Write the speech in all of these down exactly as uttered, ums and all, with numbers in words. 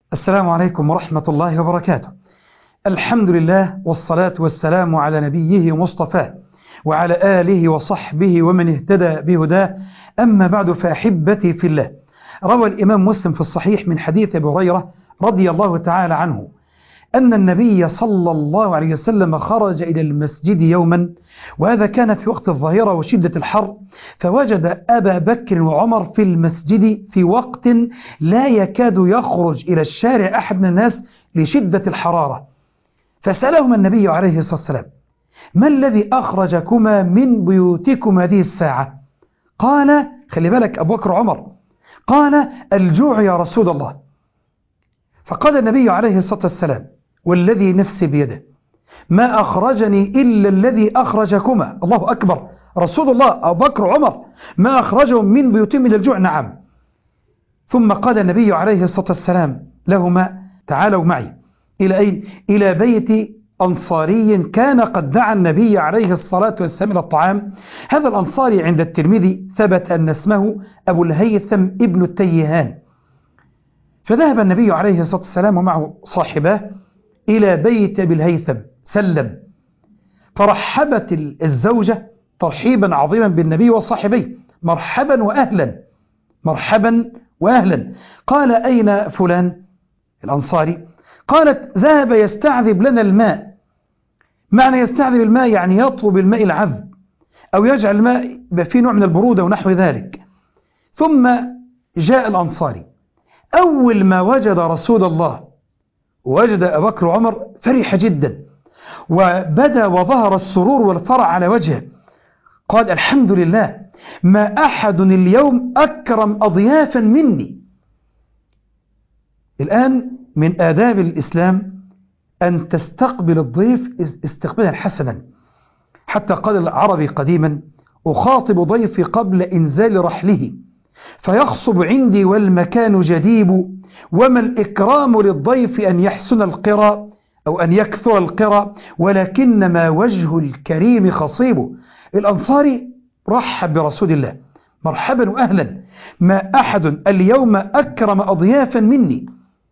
السلام عليكم ورحمة الله وبركاته. الحمد لله والصلاة والسلام على نبيه مصطفاه وعلى آله وصحبه ومن اهتدى بهداه، أما بعد فأحبتي في الله. روى الإمام مسلم في الصحيح من حديث أبي هريرة رضي الله تعالى عنه أن النبي صلى الله عليه وسلم خرج إلى المسجد يوما، وهذا كان في وقت الظهيرة وشدة الحر، فوجد أبا بكر وعمر في المسجد في وقت لا يكاد يخرج إلى الشارع أحد من الناس لشدة الحرارة. فسألهما النبي عليه الصلاة والسلام: ما الذي أخرجكما من بيوتكم هذه الساعة؟ قال، خلي بالك أبو بكر وعمر، قال: الجوع يا رسول الله. فقال النبي عليه الصلاة والسلام: والذي نفسي بيده ما أخرجني إلا الذي أخرجكما. الله أكبر، رسول الله أبو بكر وعمر ما أخرجهم من بيوتهم إلى الجوع. نعم. ثم قال النبي عليه الصلاة والسلام لهما: تعالوا معي. إلى أين؟ إلى بيت أنصاري كان قد دعا النبي عليه الصلاة والسلام إلى الطعام. هذا الأنصاري عند الترمذي ثبت أن اسمه أبو الهيثم ابن التيهان. فذهب النبي عليه الصلاة والسلام ومعه صاحباه إلى بيت أبي الهيثم، سلم، فرحبت الزوجة ترحيبا عظيما بالنبي وصاحبيه: مرحبا وأهلا، مرحبا وأهلا. قال: أين فلان الأنصاري؟ قالت: ذهب يستعذب لنا الماء. معنى يستعذب الماء يعني يطلب الماء العذب، أو يجعل الماء في نوع من البرودة ونحو ذلك. ثم جاء الأنصاري، أول ما وجد رسول الله وجد أبا بكر وعمر فرح جدا، وبدا وظهر السرور والفرح على وجهه. قال: الحمد لله، ما أحد اليوم أكرم أضيافا مني. الآن من آداب الإسلام أن تستقبل الضيف استقبالا حسنا. حتى قال العربي قديما: أخاطب ضيفي قبل إنزال رحله فيخصب عندي والمكان جديب، وما الإكرام للضيف أن يحسن القرى أو أن يكثر القرى، ولكنما وجه الكريم خصيب. الأنصاري رحب برسول الله: مرحبا وأهلا، ما أحد اليوم أكرم أضيافا مني.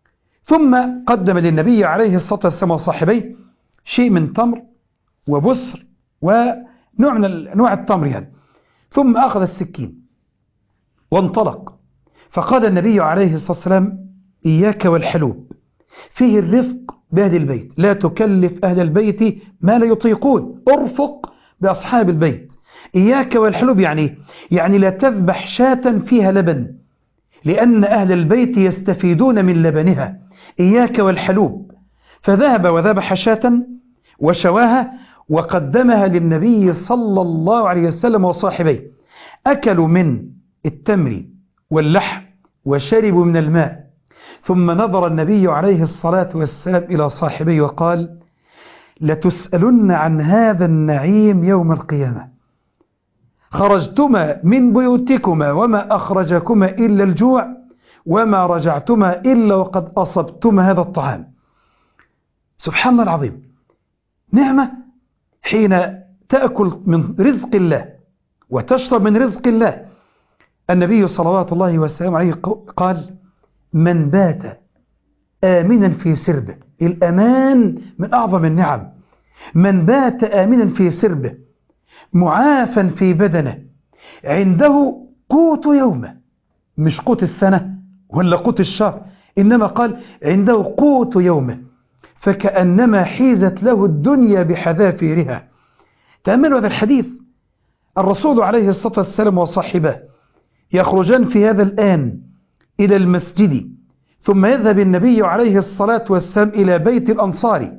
ثم قدم للنبي عليه الصلاة والسلام وصاحبيه شيء من تمر وبسر ونوع من أنواع التمر يعني. ثم أخذ السكين وانطلق، فقال النبي عليه الصلاة والسلام: إياك والحلوب، فيه الرفق بأهل البيت، لا تكلف أهل البيت ما لا يطيقون، ارفق بأصحاب البيت. إياك والحلوب يعني يعني لا تذبح شاة فيها لبن، لأن أهل البيت يستفيدون من لبنها. إياك والحلوب. فذهب وذبح شاة وشواها وقدمها للنبي صلى الله عليه وسلم وصاحبيه. أكلوا من التمر واللحم وشربوا من الماء. ثم نظر النبي عليه الصلاة والسلام إلى صاحبيه وقال: لتسألن عن هذا النعيم يوم القيامة. خرجتما من بيوتكما وما أخرجكما إلا الجوع، وما رجعتما إلا وقد أصبتما هذا الطعام. سبحان الله العظيم، نعمة حين تأكل من رزق الله وتشرب من رزق الله. النبي صلوات الله وسلامه عليه قال: من بات آمنا في سربه. الأمان من أعظم النعم. من بات آمنا في سربه معافا في بدنه عنده قوت يومه، مش قوت السنة ولا قوت الشهر، إنما قال عنده قوت يومه، فكأنما حيزت له الدنيا بحذافيرها. تأملوا هذا الحديث. الرسول عليه الصلاة والسلام وصاحبه يخرجان في هذا الآن إلى المسجد، ثم يذهب النبي عليه الصلاة والسلام إلى بيت الأنصاري،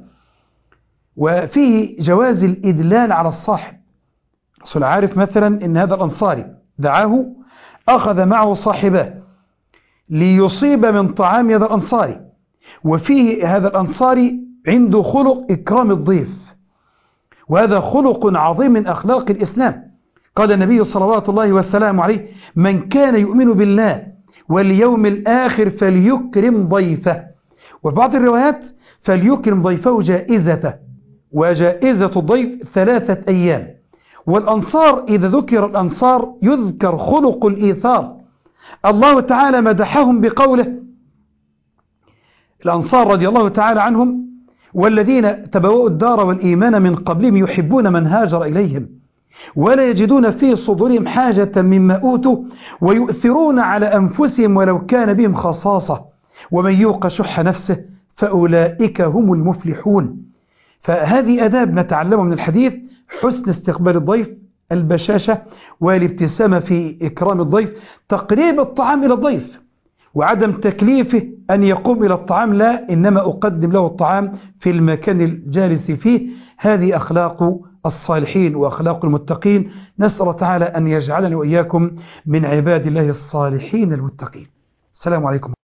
وفيه جواز الإدلال على الصاحب. الرسول عارف مثلا أن هذا الأنصاري دعاه، أخذ معه صاحبه ليصيب من طعام هذا الأنصاري، وفيه هذا الأنصاري عنده خلق إكرام الضيف، وهذا خلق عظيم من أخلاق الإسلام. قال النبي صلوات الله والسلام عليه: من كان يؤمن بالله واليوم الآخر فليكرم ضيفه. وبعض الروايات فليكرم ضيفه جائزته، وجائزة الضيف ثلاثة أيام. والأنصار إذا ذكر الأنصار يذكر خلق الإيثار. الله تعالى مدحهم بقوله: الأنصار رضي الله تعالى عنهم والذين تبوأوا الدار والإيمان من قبلهم يحبون من هاجر إليهم ولا يجدون في صدورهم حاجة مما أوتوا ويؤثرون على أنفسهم ولو كان بهم خصاصة ومن يوق شح نفسه فأولئك هم المفلحون. فهذه أداب نتعلمها من الحديث: حسن استقبال الضيف، البشاشة والابتسامة في إكرام الضيف، تقريب الطعام إلى الضيف وعدم تكليفه أن يقوم إلى الطعام، لا، إنما أقدم له الطعام في المكان الجالس فيه. هذه أخلاق الصالحين وأخلاق المتقين. نسأل الله تعالى أن يجعلنا وإياكم من عباد الله الصالحين المتقين. السلام عليكم.